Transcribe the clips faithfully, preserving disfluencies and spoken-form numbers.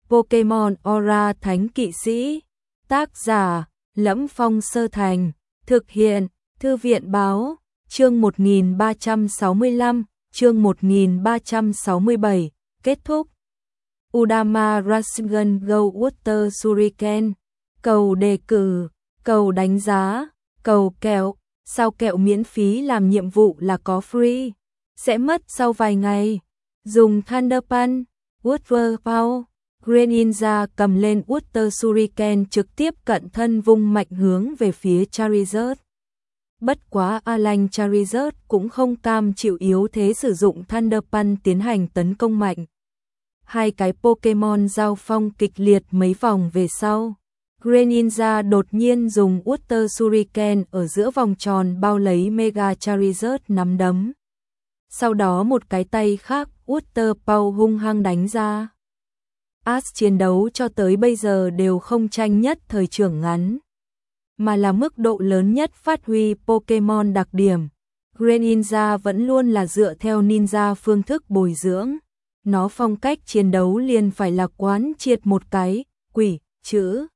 Pokemon Aura Thánh Kỵ Sĩ. Tác giả: Lẫm Phong Sơ Thành. Thực hiện: Thư viện Báo. Chương một nghìn ba trăm sáu mươi lăm, chương một nghìn ba trăm sáu mươi bảy. Kết thúc. Udama Rasengan Go Water Shuriken. Cầu đề cử, cầu đánh giá, cầu kẹo. Sao kẹo miễn phí làm nhiệm vụ là có free, sẽ mất sau vài ngày. Dùng Thunder Punch, Water Power. Greninja cầm lên Water Shuriken trực tiếp cận thân vung mạnh hướng về phía Charizard. Bất quá A-Lanh Charizard cũng không cam chịu yếu thế, sử dụng Thunder Punch tiến hành tấn công mạnh. Hai cái Pokemon giao phong kịch liệt mấy vòng về sau. Greninja đột nhiên dùng Water Shuriken ở giữa vòng tròn bao lấy Mega Charizard nắm đấm. Sau đó một cái tay khác Water Power hung hăng đánh ra. Ash chiến đấu cho tới bây giờ đều không tranh nhất thời trưởng ngắn, mà là mức độ lớn nhất phát huy Pokemon đặc điểm. Greninja vẫn luôn là dựa theo ninja phương thức bồi dưỡng. Nó phong cách chiến đấu liền phải là quán triệt một cái quỷ chữ.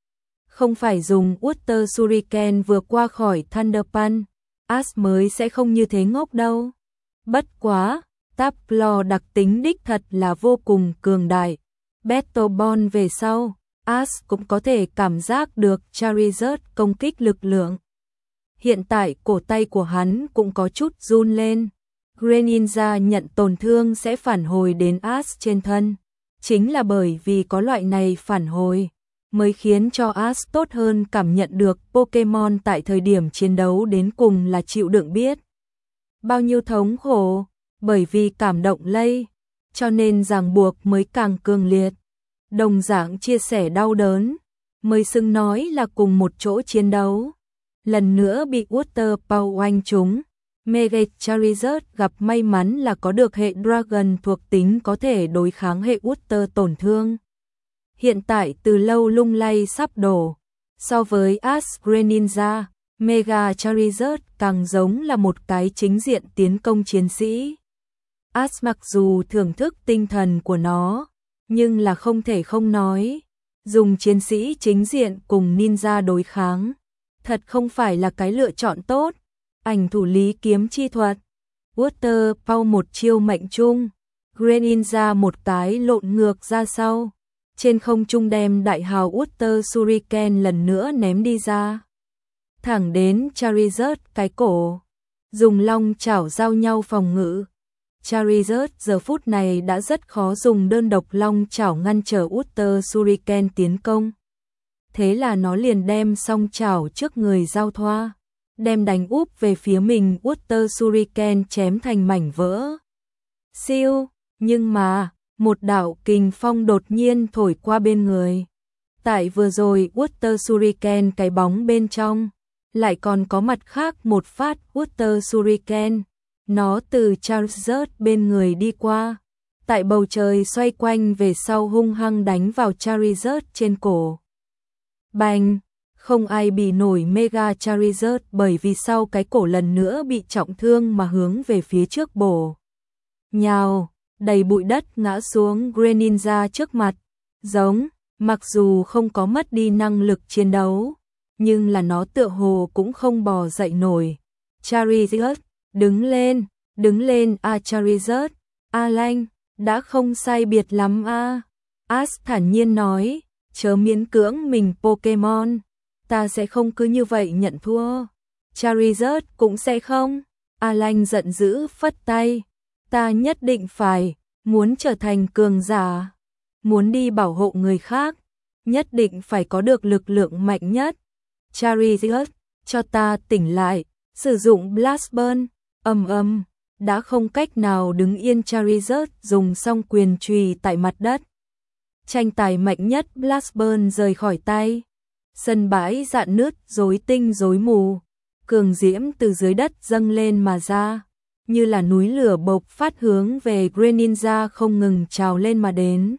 Không phải dùng Water Shuriken vừa qua khỏi Thunder Punch, Ash mới sẽ không như thế ngốc đâu. Bất quá, Taplo đặc tính đích thật là vô cùng cường đại. Battle Ball về sau, Ash cũng có thể cảm giác được Charizard công kích lực lượng. Hiện tại cổ tay của hắn cũng có chút run lên. Greninja nhận tổn thương sẽ phản hồi đến Ash trên thân. Chính là bởi vì có loại này phản hồi, mới khiến cho Ash tốt hơn cảm nhận được Pokemon tại thời điểm chiến đấu đến cùng là chịu đựng biết bao nhiêu thống khổ, bởi vì cảm động lây, cho nên ràng buộc mới càng cường liệt. Đồng dạng chia sẻ đau đớn, mới xứng nói là cùng một chỗ chiến đấu. Lần nữa bị Water Power oanh trúng, Mega Charizard gặp may mắn là có được hệ Dragon thuộc tính có thể đối kháng hệ Water tổn thương. Hiện tại từ lâu lung lay sắp đổ. So với Ash Greninja, Mega Charizard càng giống là một cái chính diện tiến công chiến sĩ. Ash mặc dù thưởng thức tinh thần của nó, nhưng là không thể không nói, dùng chiến sĩ chính diện cùng ninja đối kháng, thật không phải là cái lựa chọn tốt. Ảnh thủ lý kiếm chi thuật, Water Power một chiêu mệnh trung, Greninja một cái lộn ngược ra sau, trên không trung đem đại hào Water Shuriken lần nữa ném đi ra, thẳng đến Charizard cái cổ, dùng long chảo giao nhau phòng ngự. Charizard giờ phút này đã rất khó dùng đơn độc long chảo ngăn trở Water Shuriken tiến công. Thế là nó liền đem song chảo trước người giao thoa, đem đánh úp về phía mình. Water Shuriken chém thành mảnh vỡ. Siêu, nhưng mà, một đạo kình phong đột nhiên thổi qua bên người. Tại vừa rồi Water Shuriken cái bóng bên trong, lại còn có mặt khác một phát Water Shuriken. Nó từ Charizard bên người đi qua, tại bầu trời xoay quanh về sau hung hăng đánh vào Charizard trên cổ. Bành! Không ai bị nổi Mega Charizard, bởi vì sau cái cổ lần nữa bị trọng thương mà hướng về phía trước bổ nhào, đầy bụi đất ngã xuống Greninja trước mặt. Giống, mặc dù không có mất đi năng lực chiến đấu, nhưng là nó tựa hồ cũng không bò dậy nổi. Charizard, đứng lên, đứng lên a Charizard, A-Lanh, đã không sai biệt lắm a. Ash thản nhiên nói, chớ miễn cưỡng mình Pokemon, ta sẽ không cứ như vậy nhận thua. Charizard cũng sẽ không. A-Lanh giận dữ phất tay, ta nhất định phải, muốn trở thành cường giả, muốn đi bảo hộ người khác, nhất định phải có được lực lượng mạnh nhất. Charizard, cho ta tỉnh lại, sử dụng Blast Burn. Ầm ầm, đã không cách nào đứng yên. Charizard dùng xong quyền chùy tại mặt đất. Tranh tài mạnh nhất Blast Burn rời khỏi tay. Sân bãi rạn nứt rối tinh rối mù. Cường diễm từ dưới đất dâng lên mà ra, như là núi lửa bộc phát hướng về Greninja không ngừng trào lên mà đến.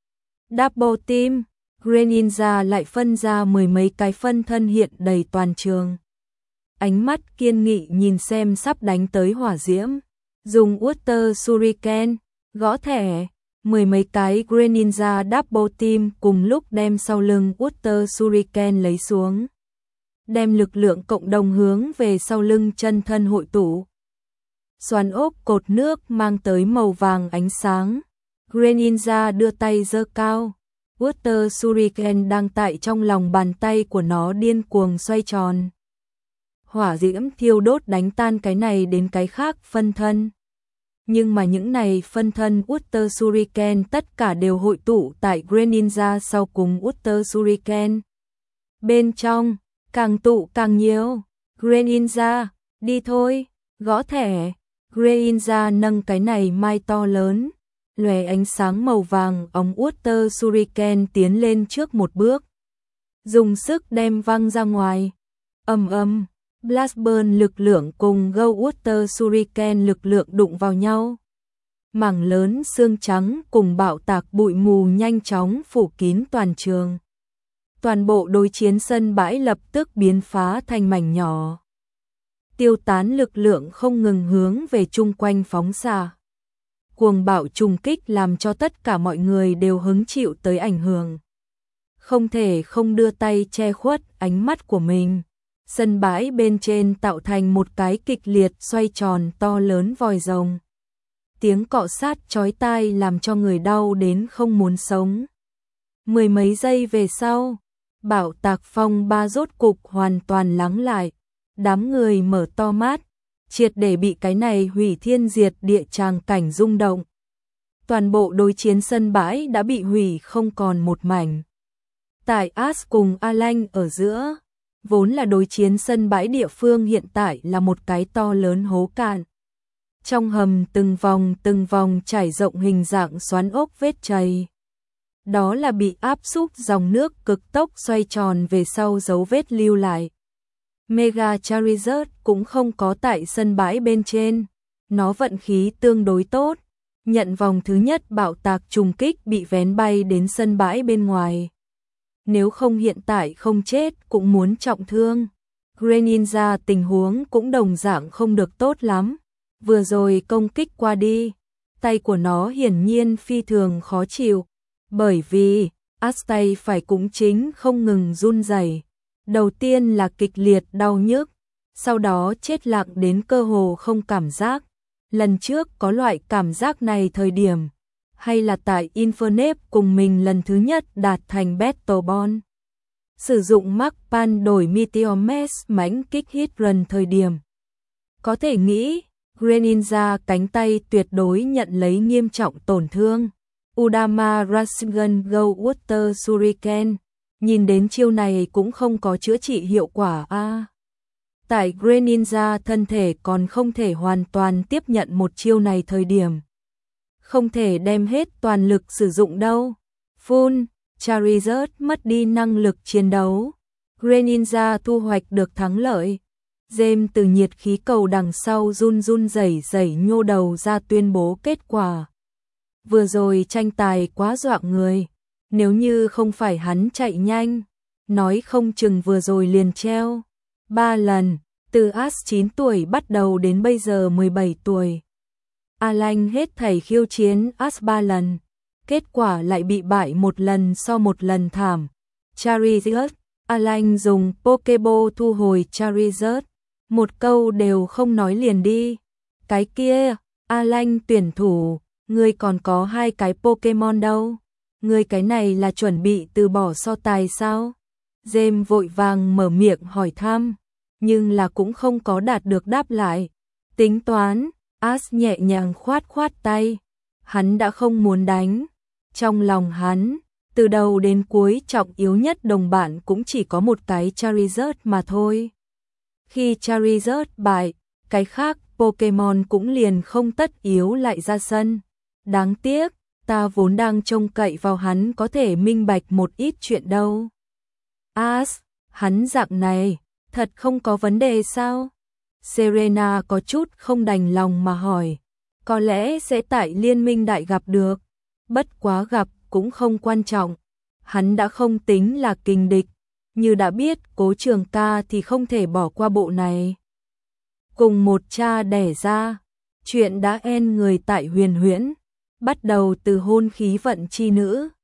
Double Team, Greninja lại phân ra mười mấy cái phân thân hiện đầy toàn trường. Ánh mắt kiên nghị nhìn xem sắp đánh tới hỏa diễm, dùng Water Shuriken, gõ thẻ, Mười mấy cái Greninja Double Team cùng lúc đem sau lưng Water Shuriken lấy xuống. Đem lực lượng cộng đồng hướng về sau lưng chân thân hội tụ. Xoắn ốc cột nước mang tới màu vàng ánh sáng. Greninja đưa tay giơ cao. Water Shuriken đang tại trong lòng bàn tay của nó điên cuồng xoay tròn. Hỏa diễm thiêu đốt đánh tan cái này đến cái khác phân thân. Nhưng mà những này phân thân Water Shuriken tất cả đều hội tụ tại Greninja sau cùng Water Shuriken. Bên trong, càng tụ càng nhiều. Greninja, đi thôi, gõ thẻ. Greninja nâng cái này mai to lớn. Lóe ánh sáng màu vàng, ống Water Shuriken tiến lên trước một bước. Dùng sức đem văng ra ngoài. Ầm ầm, Blast Burn lực lượng cùng Go Water Shuriken lực lượng đụng vào nhau. Mảng lớn xương trắng cùng bạo tạc bụi mù nhanh chóng phủ kín toàn trường. Toàn bộ đối chiến sân bãi lập tức biến phá thành mảnh nhỏ. Tiêu tán lực lượng không ngừng hướng về chung quanh phóng xạ. Cuồng bạo trùng kích làm cho tất cả mọi người đều hứng chịu tới ảnh hưởng. Không thể không đưa tay che khuất ánh mắt của mình. Sân bãi bên trên tạo thành một cái kịch liệt xoay tròn to lớn vòi rồng. Tiếng cọ sát chói tai làm cho người đau đến không muốn sống. Mười mấy giây về sau, bạo tạc phong ba rốt cục hoàn toàn lắng lại. Đám người mở to mắt, triệt để bị cái này hủy thiên diệt địa tràng cảnh rung động. Toàn bộ đối chiến sân bãi đã bị hủy không còn một mảnh. Tại Ash cùng Alan ở giữa, vốn là đối chiến sân bãi địa phương hiện tại là một cái to lớn hố cạn. Trong hầm từng vòng từng vòng trải rộng hình dạng xoắn ốc vết chày. Đó là bị áp xúc dòng nước cực tốc xoay tròn về sau dấu vết lưu lại. Mega Charizard cũng không có tại sân bãi bên trên. Nó vận khí tương đối tốt. Nhận vòng thứ nhất bạo tạc trùng kích bị vén bay đến sân bãi bên ngoài. Nếu không hiện tại không chết cũng muốn trọng thương. Greninja tình huống cũng đồng dạng không được tốt lắm. Vừa rồi công kích qua đi, tay của nó hiển nhiên phi thường khó chịu. Bởi vì, Ash tay phải cũng chính không ngừng run rẩy. Đầu tiên là kịch liệt đau nhức, sau đó chết lặng đến cơ hồ không cảm giác. Lần trước có loại cảm giác này thời điểm, hay là tại Infernape cùng mình lần thứ nhất đạt thành Battle Bond. Sử dụng Mark Pan đổi Meteor Mash mãnh kích hit run thời điểm. Có thể nghĩ, Greninja cánh tay tuyệt đối nhận lấy nghiêm trọng tổn thương. Udama Rasengan Go Water Shuriken. Nhìn đến chiêu này cũng không có chữa trị hiệu quả a. À, tại Greninja thân thể còn không thể hoàn toàn tiếp nhận một chiêu này thời điểm. Không thể đem hết toàn lực sử dụng đâu. Full, Charizard mất đi năng lực chiến đấu. Greninja thu hoạch được thắng lợi. James từ nhiệt khí cầu đằng sau run run rẩy rẩy nhô đầu ra tuyên bố kết quả. Vừa rồi tranh tài quá dọa người. Nếu như không phải hắn chạy nhanh, nói không chừng vừa rồi liền treo. Ba lần, từ Ash chín tuổi bắt đầu đến bây giờ mười bảy tuổi. Alan hết thảy khiêu chiến Ash ba lần. Kết quả lại bị bại một lần so một lần thảm. Charizard, Alan dùng Pokeball thu hồi Charizard. Một câu đều không nói liền đi. Cái kia, Alan tuyển thủ, ngươi còn có hai cái Pokemon đâu. Ngươi cái này là chuẩn bị từ bỏ so tài sao? James vội vàng mở miệng hỏi thăm, nhưng là cũng không có đạt được đáp lại. Tính toán, Ash nhẹ nhàng khoát khoát tay. Hắn đã không muốn đánh. Trong lòng hắn, từ đầu đến cuối trọng yếu nhất đồng bạn cũng chỉ có một cái Charizard mà thôi. Khi Charizard bại, cái khác Pokemon cũng liền không tất yếu lại ra sân. Đáng tiếc, ta vốn đang trông cậy vào hắn có thể minh bạch một ít chuyện đâu. Ash, hắn dạng này, thật không có vấn đề sao? Serena có chút không đành lòng mà hỏi. Có lẽ sẽ tại liên minh đại gặp được. Bất quá gặp cũng không quan trọng. Hắn đã không tính là kình địch. Như đã biết Cố Trường Ca thì không thể bỏ qua bộ này. Cùng một cha đẻ ra, chuyện đã en người tại Huyền Huyễn. bắt đầu từ hôn khí vận chi nữ,